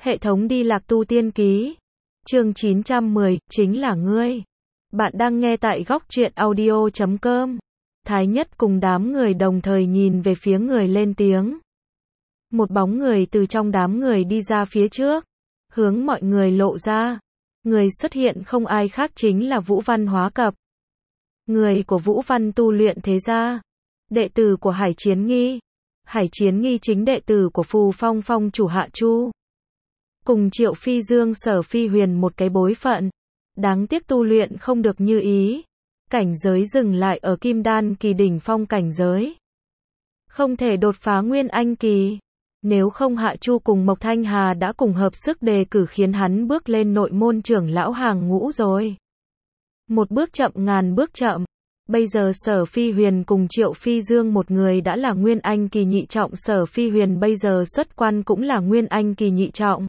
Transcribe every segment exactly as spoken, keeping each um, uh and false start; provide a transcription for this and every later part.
Hệ thống đi lạc tu tiên ký. Chương chín trăm mười, chính là ngươi. Bạn đang nghe tại góc truyện audio chấm com. Thái Nhất cùng đám người đồng thời nhìn về phía người lên tiếng. Một bóng người từ trong đám người đi ra phía trước, hướng mọi người lộ ra. Người xuất hiện không ai khác chính là Vũ Văn Hóa Cập. Người của Vũ Văn tu luyện thế gia, đệ tử của Hải Chiến Nghi. Hải Chiến Nghi chính đệ tử của Phù Phong Phong chủ Hạ Chu. Cùng Triệu Phi Dương Sở Phi Huyền một cái bối phận. Đáng tiếc tu luyện không được như ý. Cảnh giới dừng lại ở Kim Đan kỳ đỉnh phong cảnh giới. Không thể đột phá Nguyên Anh kỳ. Nếu không Hạ Chu cùng Mộc Thanh Hà đã cùng hợp sức đề cử khiến hắn bước lên nội môn trưởng lão hàng ngũ rồi. Một bước chậm ngàn bước chậm. Bây giờ Sở Phi Huyền cùng Triệu Phi Dương một người đã là Nguyên Anh kỳ nhị trọng, Sở Phi Huyền bây giờ xuất quan cũng là Nguyên Anh kỳ nhị trọng.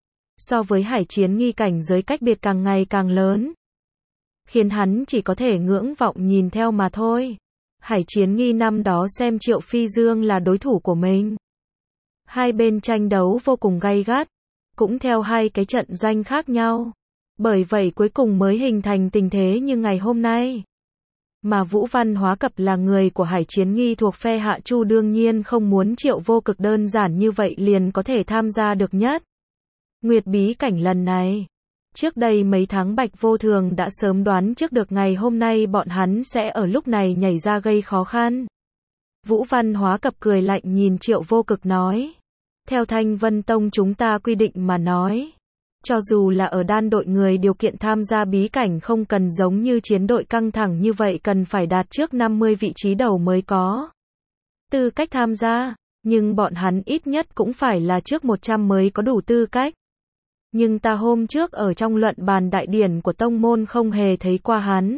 So với Hải Chiến Nghi cảnh giới cách biệt càng ngày càng lớn, khiến hắn chỉ có thể ngưỡng vọng nhìn theo mà thôi. Hải Chiến Nghi năm đó xem Triệu Phi Dương là đối thủ của mình. Hai bên tranh đấu vô cùng gay gắt, cũng theo hai cái trận doanh khác nhau. Bởi vậy cuối cùng mới hình thành tình thế như ngày hôm nay. Mà Vũ Văn Hóa Cập là người của Hải Chiến Nghi thuộc phe Hạ Chu, đương nhiên không muốn Triệu Vô Cực đơn giản như vậy liền có thể tham gia được nhất Nguyệt bí cảnh lần này. Trước đây mấy tháng Bạch Vô Thường đã sớm đoán trước được ngày hôm nay bọn hắn sẽ ở lúc này nhảy ra gây khó khăn. Vũ Văn Hóa Cập cười lạnh nhìn Triệu Vô Cực nói. Theo Thanh Vân Tông chúng ta quy định mà nói, cho dù là ở đan đội, người điều kiện tham gia bí cảnh không cần giống như chiến đội căng thẳng như vậy cần phải đạt trước năm mươi vị trí đầu mới có tư cách tham gia, nhưng bọn hắn ít nhất cũng phải là trước một trăm mới có đủ tư cách. Nhưng ta hôm trước ở trong luận bàn đại điển của tông môn không hề thấy qua hắn.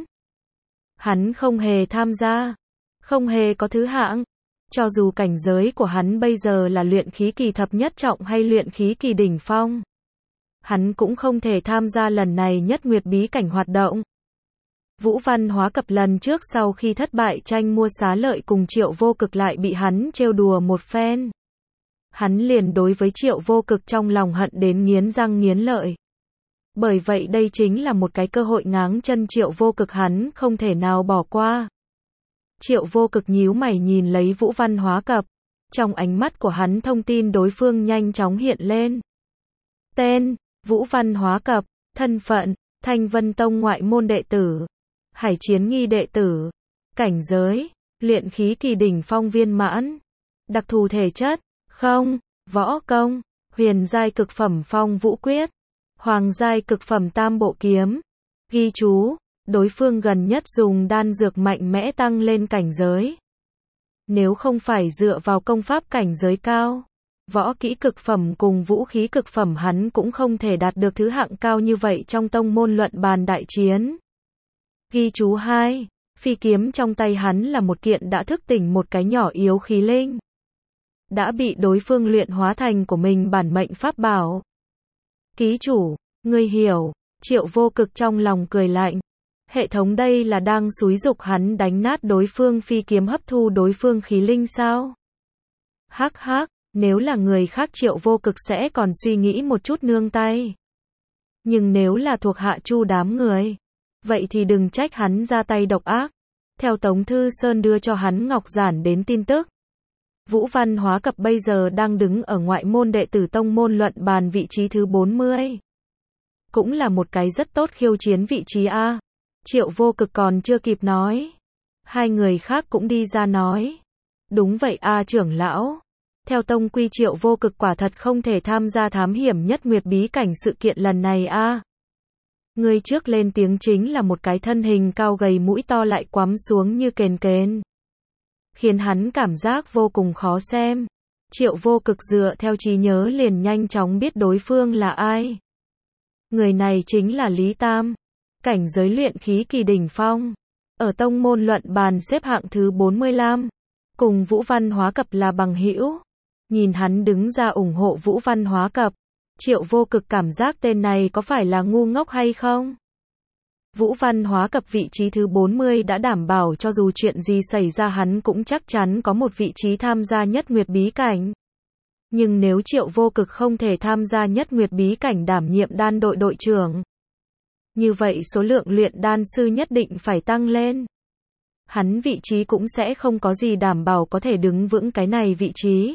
Hắn không hề tham gia, không hề có thứ hạng. Cho dù cảnh giới của hắn bây giờ là luyện khí kỳ thập nhất trọng hay luyện khí kỳ đỉnh phong, hắn cũng không thể tham gia lần này nhất nguyệt bí cảnh hoạt động. Vũ Văn Hóa Cập lần trước sau khi thất bại tranh mua xá lợi cùng Triệu Vô Cực lại bị hắn trêu đùa một phen. Hắn liền đối với Triệu Vô Cực trong lòng hận đến nghiến răng nghiến lợi. Bởi vậy đây chính là một cái cơ hội ngáng chân Triệu Vô Cực hắn không thể nào bỏ qua. Triệu Vô Cực nhíu mày nhìn lấy Vũ Văn Hóa Cập. Trong ánh mắt của hắn thông tin đối phương nhanh chóng hiện lên. Tên, Vũ Văn Hóa Cập. Thân phận, Thanh Vân Tông ngoại môn đệ tử. Hải Chiến Nghi đệ tử. Cảnh giới, luyện khí kỳ đỉnh phong viên mãn. Đặc thù thể chất, không. Võ công, huyền giai cực phẩm phong vũ quyết. Hoàng giai cực phẩm tam bộ kiếm. Ghi chú, đối phương gần nhất dùng đan dược mạnh mẽ tăng lên cảnh giới. Nếu không phải dựa vào công pháp cảnh giới cao, võ kỹ cực phẩm cùng vũ khí cực phẩm hắn cũng không thể đạt được thứ hạng cao như vậy trong tông môn luận bàn đại chiến. Ghi chú hai, phi kiếm trong tay hắn là một kiện đã thức tỉnh một cái nhỏ yếu khí linh. Đã bị đối phương luyện hóa thành của mình bản mệnh pháp bảo. Ký chủ, ngươi hiểu. Triệu Vô Cực trong lòng cười lạnh. Hệ thống đây là đang xúi giục hắn đánh nát đối phương phi kiếm hấp thu đối phương khí linh sao? Hắc hắc, nếu là người khác Triệu Vô Cực sẽ còn suy nghĩ một chút nương tay. Nhưng nếu là thuộc Hạ Chu đám người, vậy thì đừng trách hắn ra tay độc ác. Theo Tống Thư Sơn đưa cho hắn ngọc giản đến tin tức, Vũ Văn Hóa Cập bây giờ đang đứng ở ngoại môn đệ tử tông môn luận bàn vị trí thứ bốn mươi. Cũng là một cái rất tốt khiêu chiến vị trí A. Triệu Vô Cực còn chưa kịp nói, hai người khác cũng đi ra nói. Đúng vậy A trưởng lão. Theo tông quy Triệu Vô Cực quả thật không thể tham gia thám hiểm nhất nguyệt bí cảnh sự kiện lần này A. Người trước lên tiếng chính là một cái thân hình cao gầy mũi to lại quắm xuống như kền kền, khiến hắn cảm giác vô cùng khó xem. Triệu Vô Cực dựa theo trí nhớ liền nhanh chóng biết đối phương là ai. Người này chính là Lý Tam. Cảnh giới luyện khí kỳ đỉnh phong. Ở tông môn luận bàn xếp hạng thứ bốn mươi lăm. Cùng Vũ Văn Hóa Cập là bằng hữu. Nhìn hắn đứng ra ủng hộ Vũ Văn Hóa Cập. Triệu Vô Cực cảm giác tên này có phải là ngu ngốc hay không? Vũ Văn Hóa Cập vị trí thứ bốn mươi đã đảm bảo cho dù chuyện gì xảy ra hắn cũng chắc chắn có một vị trí tham gia nhất nguyệt bí cảnh. Nhưng nếu Triệu Vô Cực không thể tham gia nhất nguyệt bí cảnh đảm nhiệm đan đội đội trưởng, như vậy số lượng luyện đan sư nhất định phải tăng lên. Hắn vị trí cũng sẽ không có gì đảm bảo có thể đứng vững cái này vị trí.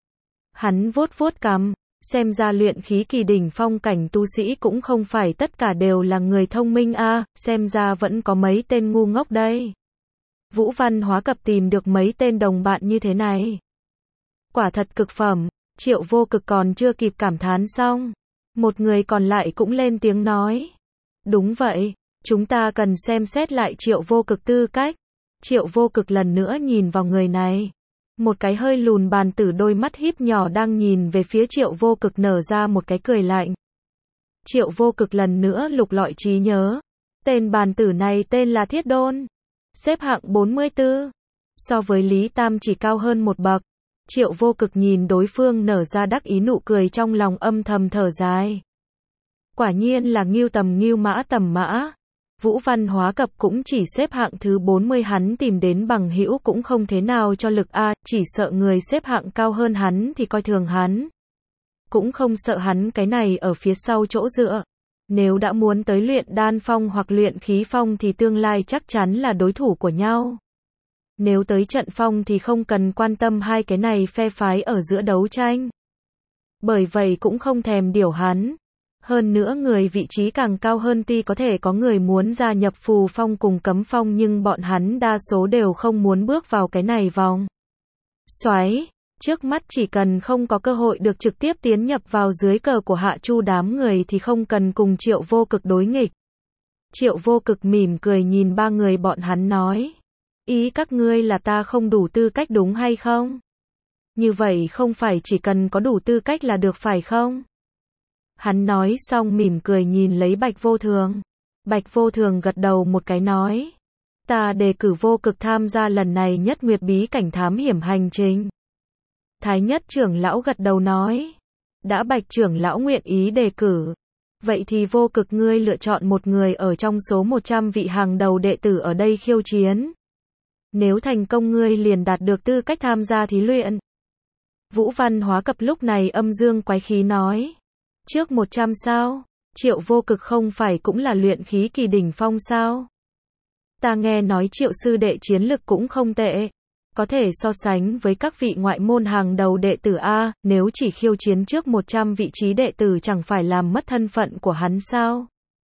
Hắn vuốt vuốt cằm, xem ra luyện khí kỳ đỉnh phong cảnh tu sĩ cũng không phải tất cả đều là người thông minh a, à, xem ra vẫn có mấy tên ngu ngốc đây. Vũ Văn Hóa Cập tìm được mấy tên đồng bạn như thế này. Quả thật cực phẩm, Triệu Vô Cực còn chưa kịp cảm thán xong. Một người còn lại cũng lên tiếng nói. Đúng vậy, chúng ta cần xem xét lại Triệu Vô Cực tư cách. Triệu Vô Cực lần nữa nhìn vào người này. Một cái hơi lùn bàn tử đôi mắt híp nhỏ đang nhìn về phía Triệu Vô Cực nở ra một cái cười lạnh. Triệu Vô Cực lần nữa lục lọi trí nhớ. Tên bàn tử này tên là Thiết Đôn. Xếp hạng bốn mươi tư. So với Lý Tam chỉ cao hơn một bậc. Triệu Vô Cực nhìn đối phương nở ra đắc ý nụ cười trong lòng âm thầm thở dài. Quả nhiên là ngưu tầm ngưu mã tầm mã. Vũ Văn Hóa Cập cũng chỉ xếp hạng thứ bốn mươi, hắn tìm đến bằng hữu cũng không thế nào cho lực a, chỉ sợ người xếp hạng cao hơn hắn thì coi thường hắn. Cũng không sợ hắn cái này ở phía sau chỗ dựa. Nếu đã muốn tới luyện đan phong hoặc luyện khí phong thì tương lai chắc chắn là đối thủ của nhau. Nếu tới trận phong thì không cần quan tâm hai cái này phe phái ở giữa đấu tranh. Bởi vậy cũng không thèm điều hắn. Hơn nữa người vị trí càng cao hơn tuy có thể có người muốn gia nhập phù phong cùng cấm phong nhưng bọn hắn đa số đều không muốn bước vào cái này vòng xoáy. Trước mắt chỉ cần không có cơ hội được trực tiếp tiến nhập vào dưới cờ của Hạ Chu đám người thì không cần cùng Triệu Vô Cực đối nghịch. Triệu Vô Cực mỉm cười nhìn ba người bọn hắn nói. Ý các ngươi là ta không đủ tư cách đúng hay không? Như vậy không phải chỉ cần có đủ tư cách là được phải không? Hắn nói xong mỉm cười nhìn lấy Bạch Vô Thường. Bạch Vô Thường gật đầu một cái nói. Ta đề cử Vô Cực tham gia lần này nhất nguyệt bí cảnh thám hiểm hành trình. Thái nhất trưởng lão gật đầu nói. Đã Bạch trưởng lão nguyện ý đề cử. Vậy thì Vô Cực ngươi lựa chọn một người ở trong số một trăm vị hàng đầu đệ tử ở đây khiêu chiến. Nếu thành công ngươi liền đạt được tư cách tham gia thí luyện. Vũ Văn Hóa Cập lúc này âm dương quái khí nói. Trước một trăm sao? Triệu Vô Cực không phải cũng là luyện khí kỳ đỉnh phong sao? Ta nghe nói Triệu sư đệ chiến lực cũng không tệ. Có thể so sánh với các vị ngoại môn hàng đầu đệ tử A, nếu chỉ khiêu chiến trước một trăm vị trí đệ tử chẳng phải làm mất thân phận của hắn sao?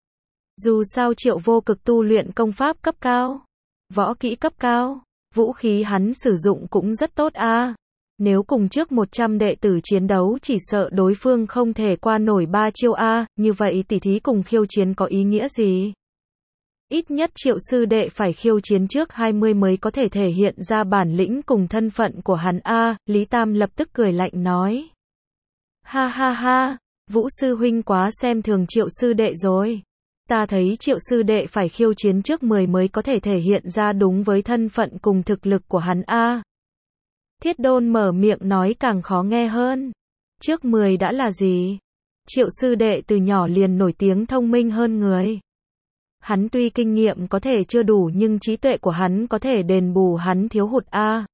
Dù sao Triệu Vô Cực tu luyện công pháp cấp cao, võ kỹ cấp cao, vũ khí hắn sử dụng cũng rất tốt A. Nếu cùng trước một trăm đệ tử chiến đấu chỉ sợ đối phương không thể qua nổi ba chiêu A, như vậy tỷ thí cùng khiêu chiến có ý nghĩa gì? Ít nhất Triệu sư đệ phải khiêu chiến trước hai mươi mới có thể thể hiện ra bản lĩnh cùng thân phận của hắn A, Lý Tam lập tức cười lạnh nói. Ha ha ha, Vũ sư huynh quá xem thường Triệu sư đệ rồi. Ta thấy Triệu sư đệ phải khiêu chiến trước mười mới có thể thể hiện ra đúng với thân phận cùng thực lực của hắn A. Thiết Đôn mở miệng nói càng khó nghe hơn. Trước mười đã là gì? Triệu sư đệ từ nhỏ liền nổi tiếng thông minh hơn người. Hắn tuy kinh nghiệm có thể chưa đủ nhưng trí tuệ của hắn có thể đền bù hắn thiếu hụt A.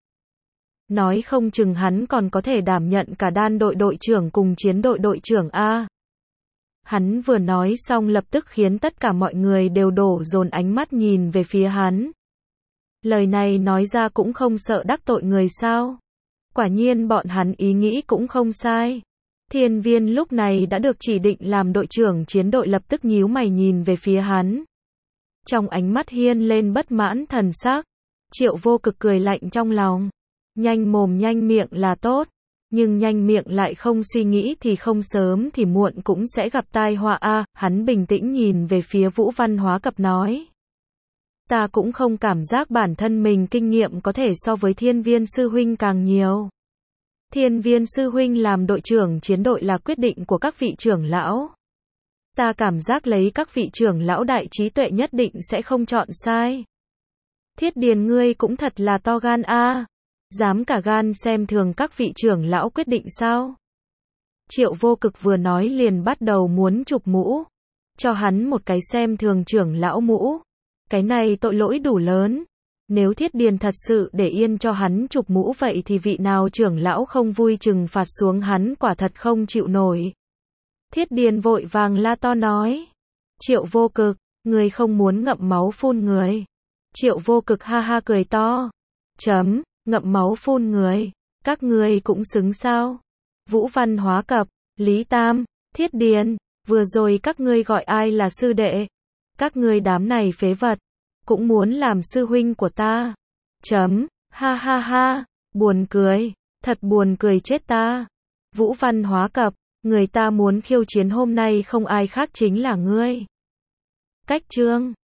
Nói không chừng hắn còn có thể đảm nhận cả đan đội đội trưởng cùng chiến đội đội trưởng A. Hắn vừa nói xong lập tức khiến tất cả mọi người đều đổ dồn ánh mắt nhìn về phía hắn. Lời này nói ra cũng không sợ đắc tội người sao? Quả nhiên bọn hắn ý nghĩ cũng không sai. Thiên Viên lúc này đã được chỉ định làm đội trưởng chiến đội lập tức nhíu mày nhìn về phía hắn. Trong ánh mắt hiên lên bất mãn thần sắc. Triệu Vô Cực cười lạnh trong lòng. Nhanh mồm nhanh miệng là tốt. Nhưng nhanh miệng lại không suy nghĩ thì không sớm thì muộn cũng sẽ gặp tai họa a. Hắn bình tĩnh nhìn về phía Vũ Văn Hóa Cập nói. Ta cũng không cảm giác bản thân mình kinh nghiệm có thể so với Thiên Viên sư huynh càng nhiều. Thiên Viên sư huynh làm đội trưởng chiến đội là quyết định của các vị trưởng lão. Ta cảm giác lấy các vị trưởng lão đại trí tuệ nhất định sẽ không chọn sai. Thiết Điền ngươi cũng thật là to gan a, dám cả gan xem thường các vị trưởng lão quyết định sao? Triệu Vô Cực vừa nói liền bắt đầu muốn chụp mũ, cho hắn một cái xem thường trưởng lão mũ. Cái này tội lỗi đủ lớn. Nếu Thiết Điền thật sự để yên cho hắn chụp mũ vậy thì vị nào trưởng lão không vui trừng phạt xuống hắn quả thật không chịu nổi. Thiết Điền vội vàng la to nói. Triệu Vô Cực, người không muốn ngậm máu phun người. Triệu Vô Cực ha ha cười to. Chấm, ngậm máu phun người. Các ngươi cũng xứng sao? Vũ Văn Hóa Cập, Lý Tam, Thiết Điền, vừa rồi các ngươi gọi ai là sư đệ? Các ngươi đám này phế vật, cũng muốn làm sư huynh của ta. Chấm, ha ha ha, buồn cười, thật buồn cười chết ta. Vũ Văn Hóa Cập, người ta muốn khiêu chiến hôm nay không ai khác chính là ngươi. Cách chương